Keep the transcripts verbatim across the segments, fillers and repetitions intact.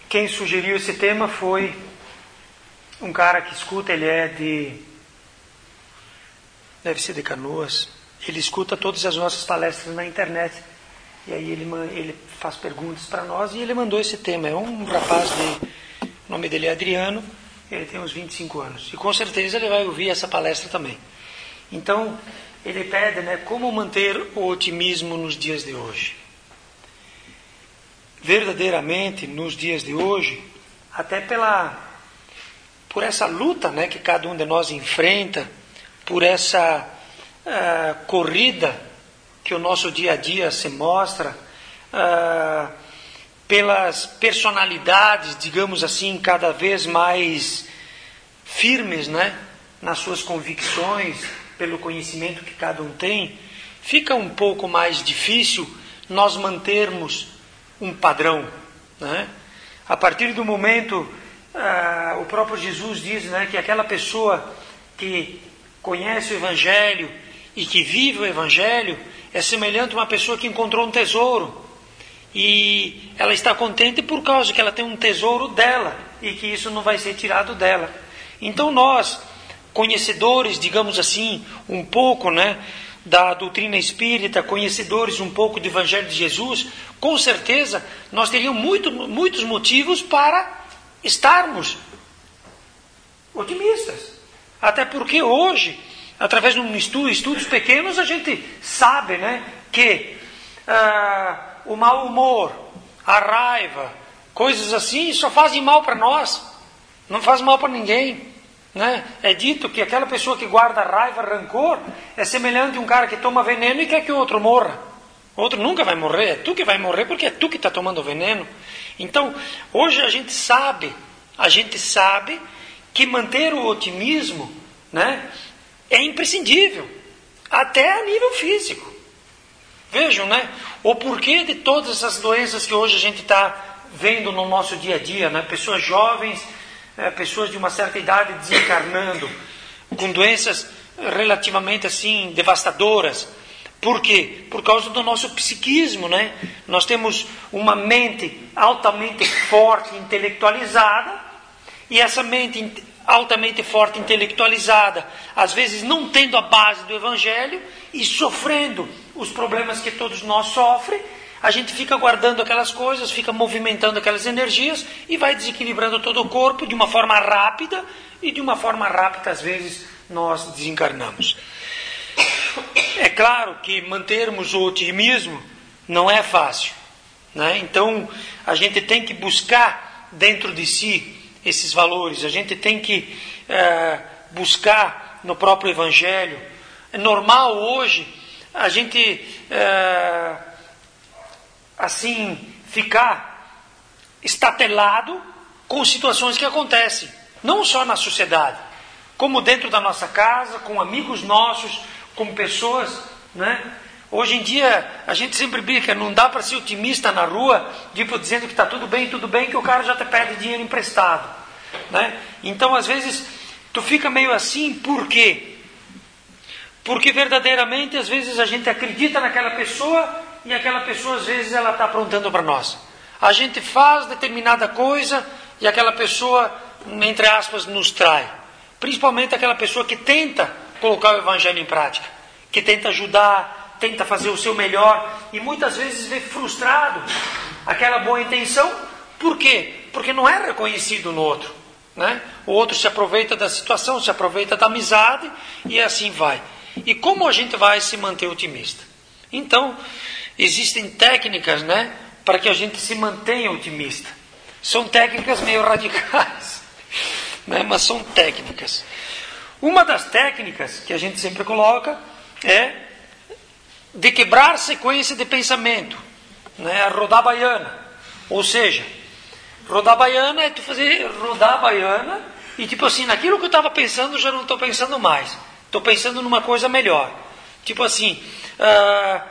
Quem sugeriu esse tema foi um cara que escuta, ele é de... deve ser de Canoas. Ele escuta todas as nossas palestras na internet. E aí ele, ele faz perguntas para nós e ele mandou esse tema. É um rapaz de... o nome dele é Adriano, ele tem uns vinte e cinco anos. E com certeza ele vai ouvir essa palestra também. Então, ele pede, né, como manter o otimismo nos dias de hoje. Verdadeiramente, nos dias de hoje, até pela, por essa luta, né, que cada um de nós enfrenta, por essa uh, corrida que o nosso dia a dia se mostra, uh, pelas personalidades, digamos assim, cada vez mais firmes, né, nas suas convicções, pelo conhecimento que cada um tem, fica um pouco mais difícil nós mantermos um padrão, né? A partir do momento, ah, o próprio Jesus diz, né, que aquela pessoa que conhece o Evangelho e que vive o Evangelho é semelhante a uma pessoa que encontrou um tesouro e ela está contente por causa que ela tem um tesouro dela e que isso não vai ser tirado dela. Então nós, conhecedores, digamos assim, um pouco, né, da doutrina espírita, conhecedores um pouco do Evangelho de Jesus, com certeza nós teríamos muito, muitos motivos para estarmos otimistas. Até porque hoje, através de um estudo, estudos pequenos, a gente sabe, né, que ah, o mau humor, a raiva, coisas assim, só fazem mal para nós, não faz mal para ninguém. Né? É dito que aquela pessoa que guarda raiva, rancor, é semelhante a um cara que toma veneno e quer que o outro morra. O outro nunca vai morrer, é tu que vai morrer porque é tu que está tomando veneno. Então, hoje a gente sabe, a gente sabe que manter o otimismo, né, é imprescindível, até a nível físico. Vejam, né, o porquê de todas essas doenças que hoje a gente está vendo no nosso dia a dia, né? Pessoas jovens, É, pessoas de uma certa idade desencarnando, com doenças relativamente assim devastadoras. Por quê? Por causa do nosso psiquismo, né? Nós temos uma mente altamente forte, intelectualizada, e essa mente altamente forte, intelectualizada, às vezes não tendo a base do Evangelho e sofrendo os problemas que todos nós sofrem, a gente fica guardando aquelas coisas, fica movimentando aquelas energias e vai desequilibrando todo o corpo de uma forma rápida, e de uma forma rápida, às vezes, nós desencarnamos. É claro que mantermos o otimismo não é fácil, né? Então, a gente tem que buscar dentro de si esses valores, a gente tem que é, buscar no próprio Evangelho. É normal hoje a gente... É, assim, ficar estatelado com situações que acontecem, não só na sociedade, como dentro da nossa casa, com amigos nossos, com pessoas, né? Hoje em dia, a gente sempre brinca, não dá para ser otimista na rua, tipo, dizendo que está tudo bem, tudo bem, que o cara já te pede dinheiro emprestado, né? Então, às vezes, tu fica meio assim, por quê? Porque verdadeiramente, às vezes, a gente acredita naquela pessoa, e aquela pessoa, às vezes, ela está aprontando para nós. A gente faz determinada coisa e aquela pessoa, entre aspas, nos trai. Principalmente aquela pessoa que tenta colocar o Evangelho em prática, que tenta ajudar, tenta fazer o seu melhor e muitas vezes vê frustrado aquela boa intenção. Por quê? Porque não é reconhecido no outro, né? O outro se aproveita da situação, se aproveita da amizade e assim vai. E como a gente vai se manter otimista? Então, existem técnicas, né, para que a gente se mantenha otimista. São técnicas meio radicais, né, mas são técnicas. Uma das técnicas que a gente sempre coloca é de quebrar sequência de pensamento, né, a rodar baiana. Ou seja, rodar baiana é tu fazer rodar a baiana e tipo assim, naquilo que eu estava pensando, já não estou pensando mais. Estou pensando numa coisa melhor. Tipo assim... Uh,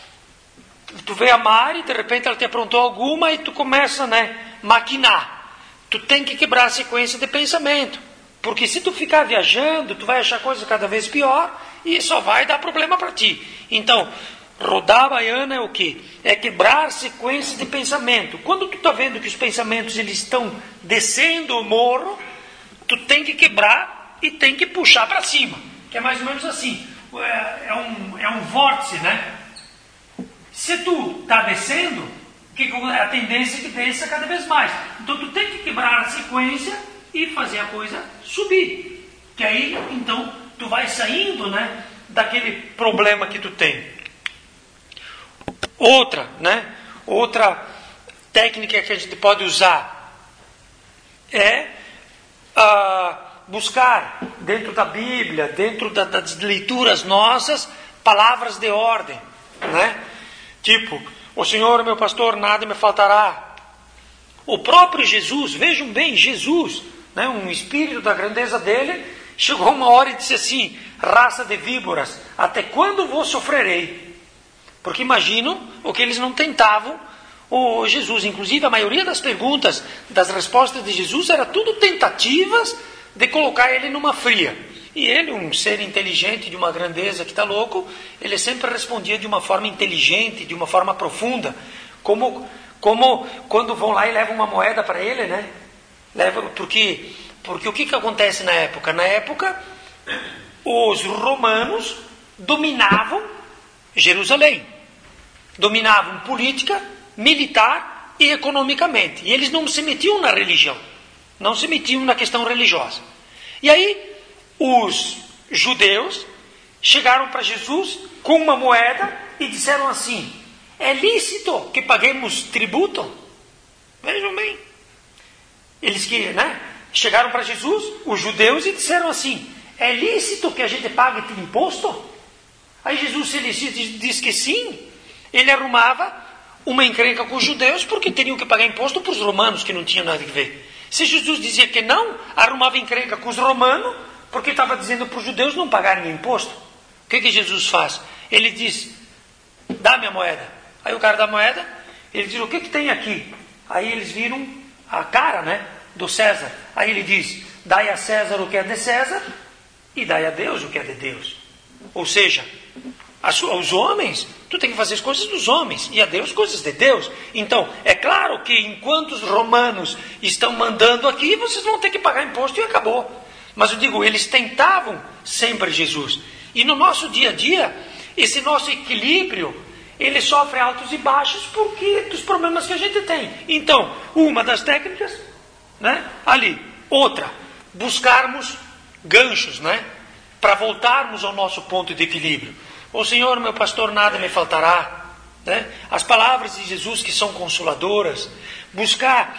tu vê a Mari, de repente ela te aprontou alguma e tu começa, né, maquinar. Tu tem que quebrar a sequência de pensamento. Porque se tu ficar viajando, tu vai achar coisa cada vez pior e só vai dar problema para ti. Então, Rodar a baiana é o quê? É quebrar sequências de pensamento. Quando tu está vendo que os pensamentos eles estão descendo o morro, tu tem que quebrar e tem que puxar para cima. Que é mais ou menos assim. É, é, um, é um vórtice, né? Se tu está descendo, que a tendência é que desça cada vez mais. Então tu tem que quebrar a sequência e fazer a coisa subir. Que aí, então, tu vai saindo, né, daquele problema que tu tem. Outra, né? Outra técnica que a gente pode usar é ah, buscar dentro da Bíblia, dentro da, das leituras nossas, palavras de ordem, né? Tipo, o Senhor é meu pastor, nada me faltará. O próprio Jesus, vejam bem, Jesus, né, um espírito da grandeza dele, chegou uma hora e disse assim: raça de víboras, até quando vos sofrerei? Porque imaginam o que eles não tentavam o Jesus. Inclusive a maioria das perguntas, das respostas de Jesus, era tudo tentativas de colocar ele numa fria. E ele, um ser inteligente, de uma grandeza que está louco, ele sempre respondia de uma forma inteligente, de uma forma profunda. Como, como quando vão lá e levam uma moeda para ele, né? Leva, porque, porque o que, que acontece na época? Na época, os romanos dominavam Jerusalém. Dominavam política, militar e economicamente. E eles não se metiam na religião. Não se metiam na questão religiosa. E aí, os judeus chegaram para Jesus com uma moeda e disseram assim: é lícito que paguemos tributo? Vejam bem. Eles que, né, chegaram para Jesus, os judeus, e disseram assim: é lícito que a gente pague imposto? Aí Jesus, se ele diz que sim, ele arrumava uma encrenca com os judeus, porque teriam que pagar imposto para os romanos, que não tinham nada a ver. Se Jesus dizia que não, arrumava encrenca com os romanos, porque estava dizendo para os judeus não pagarem imposto. O que, que Jesus faz? Ele diz: dá minha moeda. Aí o cara dá a moeda, ele diz: o que, que tem aqui? Aí eles viram a cara, né, do César. Aí ele diz: dai a César o que é de César e dai a Deus o que é de Deus. Ou seja, aos homens, tu tem que fazer as coisas dos homens, e a Deus coisas de Deus. Então, é claro que enquanto os romanos estão mandando aqui, vocês vão ter que pagar imposto e acabou. Mas eu digo, eles tentavam sempre Jesus. E no nosso dia a dia, esse nosso equilíbrio, ele sofre altos e baixos porque dos problemas que a gente tem. Então, uma das técnicas, né, ali. Outra, buscarmos ganchos, né, para voltarmos ao nosso ponto de equilíbrio. O Senhor, meu pastor, nada me faltará. Né? As palavras de Jesus que são consoladoras. Buscar,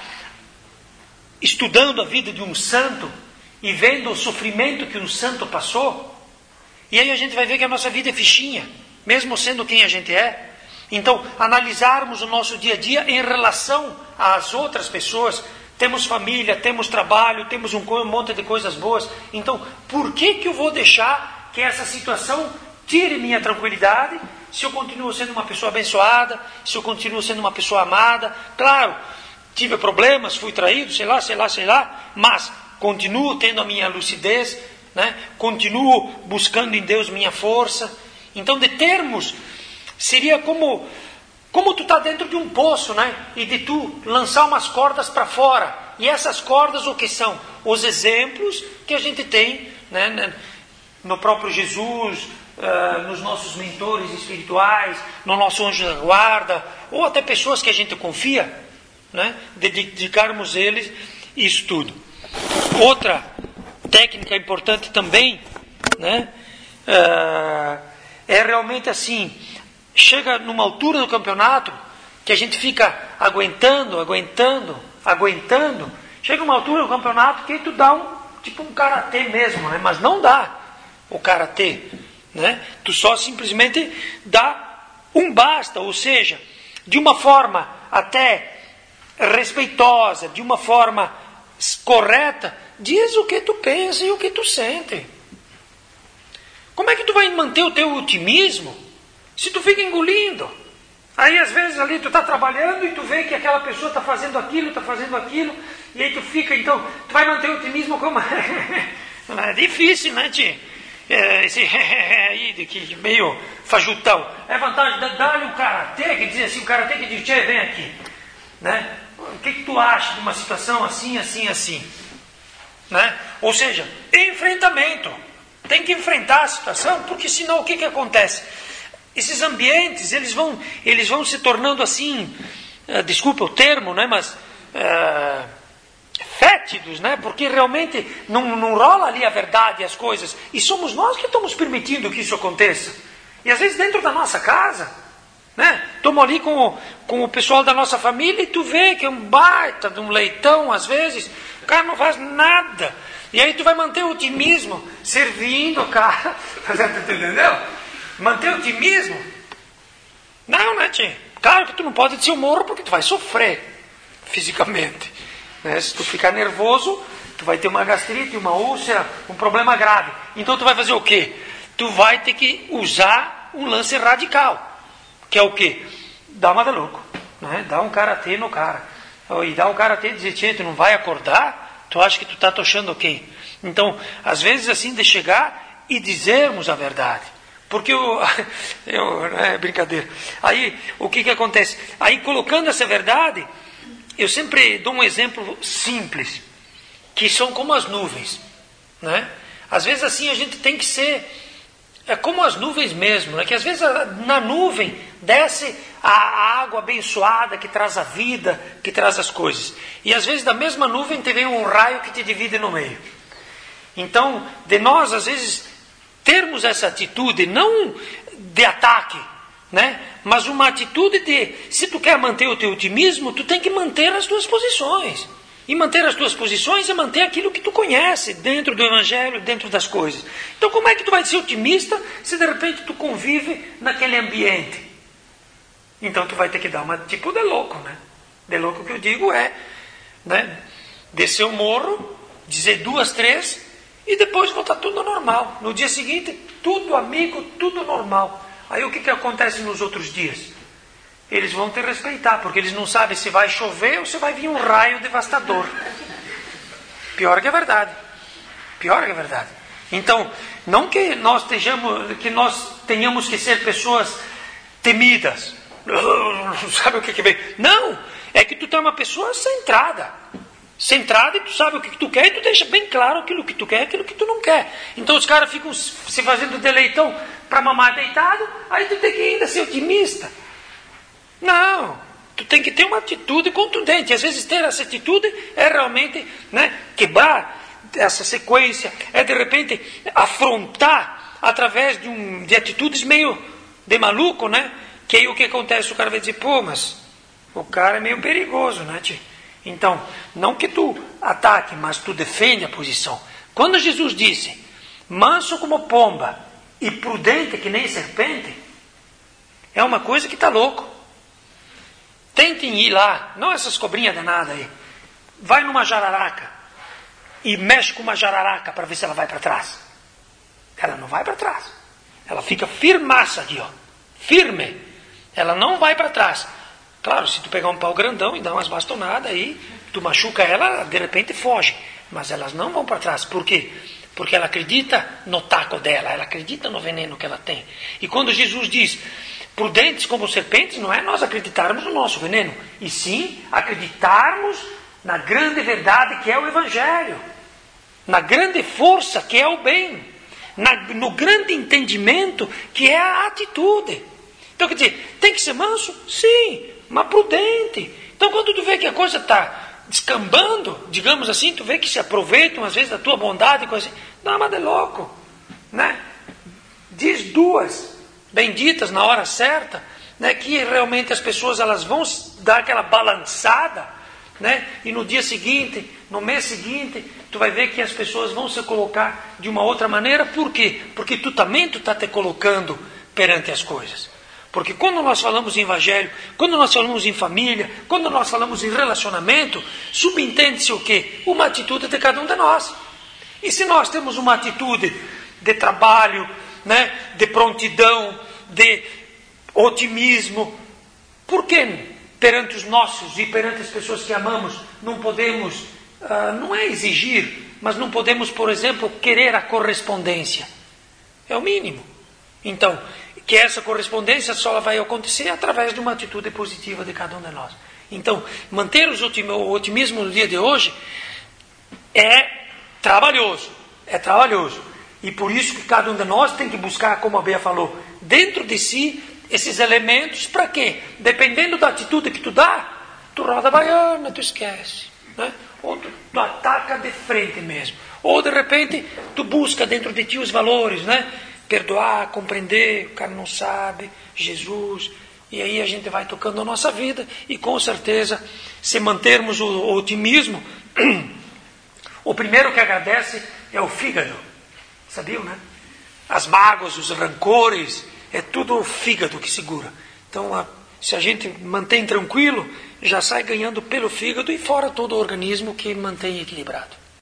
estudando a vida de um santo e vendo o sofrimento que um santo passou. E aí a gente vai ver que a nossa vida é fichinha, mesmo sendo quem a gente é. Então, analisarmos o nosso dia a dia em relação às outras pessoas. Temos família, temos trabalho, temos um monte de coisas boas. Então, por que, que eu vou deixar que essa situação tire minha tranquilidade, se eu continuo sendo uma pessoa abençoada, se eu continuo sendo uma pessoa amada? Claro, tive problemas, fui traído, sei lá, sei lá, sei lá, mas continuo tendo a minha lucidez, né? Continuo buscando em Deus minha força. Então, de termos, seria como, como tu está dentro de um poço, né? E de tu lançar umas cordas para fora. E essas cordas, o que são? Os exemplos que a gente tem, né? No próprio Jesus, Uh, nos nossos mentores espirituais, no nosso anjo da guarda, ou até pessoas que a gente confia, né? Dedicarmos eles isso tudo. Outra técnica importante também, né? Uh, é realmente assim, chega numa altura do campeonato que a gente fica aguentando, aguentando, aguentando, chega uma altura do campeonato que tu dá um, tipo um karatê mesmo, né? Mas não dá o karatê. Né? Tu só simplesmente dá um basta, ou seja, de uma forma até respeitosa, de uma forma correta, diz o que tu pensa e o que tu sente. Como é que tu vai manter o teu otimismo se tu fica engolindo? Aí às vezes ali tu está trabalhando e tu vê que aquela pessoa está fazendo aquilo, está fazendo aquilo, e aí tu fica, então, tu vai manter o otimismo como? É difícil, né, tio? é, esse aí de que meio fajutão. É vantagem, dá-lhe um karatê, que diz assim, o karatê que diz, tchê, vem aqui. Né? O que, que tu acha de uma situação assim, assim, assim? Né? Ou seja, enfrentamento. Tem que enfrentar a situação, porque senão o que, que acontece? Esses ambientes, eles vão, eles vão se tornando assim, uh, desculpa o termo, né, mas uh, fétidos, né, porque realmente não, não rola ali a verdade e as coisas. E somos nós que estamos permitindo que isso aconteça. E às vezes dentro da nossa casa, né, estamos ali com o, com o pessoal da nossa família e tu vê que é um baita de um leitão, às vezes, o cara não faz nada. E aí tu vai manter o otimismo, servindo o cara, entendeu? Manter o otimismo? Não, né, tio? Claro que tu não pode descer o morro porque tu vai sofrer fisicamente. Né? Se tu ficar nervoso, tu vai ter uma gastrite, uma úlcera, um problema grave. Então tu vai fazer o quê? Tu vai ter que usar um lance radical. Que é o quê? Dá uma de louco. Né? Dá um karatê no cara. E dá um karatê e dizer, tio, tu não vai acordar? Tu acha que tu está tochando quem? Então, às vezes assim, de chegar e dizermos a verdade. Porque eu, eu, é brincadeira. Aí, o que que acontece? Aí, colocando essa verdade, eu sempre dou um exemplo simples, que são como as nuvens, né? Às vezes assim a gente tem que ser, é como as nuvens mesmo, né? Que às vezes na nuvem desce a água abençoada que traz a vida, que traz as coisas. E às vezes da mesma nuvem te vem um raio que te divide no meio. Então, de nós, às vezes, termos essa atitude, não de ataque, né? Mas uma atitude de, se tu quer manter o teu otimismo, tu tem que manter as tuas posições. E manter as tuas posições é manter aquilo que tu conhece dentro do Evangelho, dentro das coisas. Então como é que tu vai ser otimista se de repente tu convive naquele ambiente? Então tu vai ter que dar uma tipo de louco, né? De louco que eu digo é, né? Descer o morro, dizer duas, três, e depois voltar tudo normal. No dia seguinte, tudo amigo, tudo normal. Aí o que, que acontece nos outros dias? Eles vão te respeitar, porque eles não sabem se vai chover ou se vai vir um raio devastador. Pior que a verdade. Pior que a verdade. Então, não que nós, estejamos, que nós tenhamos que ser pessoas temidas. Sabe o que que vem? Não! É que tu tá uma pessoa centrada. Centrada e tu sabe o que, que tu quer e tu deixa bem claro aquilo que tu quer e aquilo que tu não quer. Então os caras ficam se fazendo deleitão para mamar deitado, aí tu tem que ainda ser otimista. Não, tu tem que ter uma atitude contundente. E às vezes ter essa atitude é realmente, né, quebrar essa sequência, é de repente afrontar através de, um, de atitudes meio de maluco, né? Que aí o que acontece? O cara vai dizer, pô, mas o cara é meio perigoso, né, tio? Então, não que tu ataque, mas tu defende a posição. Quando Jesus disse, manso como pomba e prudente que nem serpente, é uma coisa que está louco. Tentem ir lá, não essas cobrinhas danadas aí. Vai numa jararaca e mexe com uma jararaca para ver se ela vai para trás. Ela não vai para trás. Ela fica firmaça aqui, ó. Firme. Ela não vai para trás. Claro, se tu pegar um pau grandão e dar umas bastonadas aí, tu machuca ela, de repente foge. Mas elas não vão para trás. Por quê? Porque ela acredita no taco dela, ela acredita no veneno que ela tem. E quando Jesus diz, prudentes como serpentes, não é nós acreditarmos no nosso veneno, e sim acreditarmos na grande verdade que é o Evangelho, na grande força que é o bem, na, no grande entendimento que é a atitude. Então quer dizer, tem que ser manso? Sim, mas prudente. Então quando tu vê que a coisa está descambando, digamos assim, tu vê que se aproveitam às vezes da tua bondade, coisa assim, não, mas é louco, né? Diz duas benditas na hora certa, né? Que realmente as pessoas elas vão dar aquela balançada, né? E no dia seguinte, no mês seguinte, tu vai ver que as pessoas vão se colocar de uma outra maneira. Por quê? Porque tu também tu está te colocando perante as coisas. Porque quando nós falamos em evangelho, quando nós falamos em família, quando nós falamos em relacionamento, subentende-se o quê? Uma atitude de cada um de nós. E se nós temos uma atitude de trabalho, né, de prontidão, de otimismo, por que perante os nossos e perante as pessoas que amamos não podemos, uh, não é exigir, mas não podemos, por exemplo, querer a correspondência? É o mínimo. Então, que essa correspondência só vai acontecer através de uma atitude positiva de cada um de nós. Então, manter o otimismo no dia de hoje é trabalhoso. É trabalhoso. E por isso que cada um de nós tem que buscar, como a Bea falou, dentro de si, esses elementos para quê? Dependendo da atitude que tu dá, tu roda a baiana, tu esquece. Né? Ou tu, tu ataca de frente mesmo. Ou de repente, tu busca dentro de ti os valores, né? Perdoar, compreender, o cara não sabe, Jesus. E aí a gente vai tocando a nossa vida e com certeza, se mantermos o, o otimismo, o primeiro que agradece é o fígado. Sabiam, né? As mágoas, os rancores, é tudo o fígado que segura. Então, a, se a gente mantém tranquilo, já sai ganhando pelo fígado e fora todo o organismo que mantém equilibrado.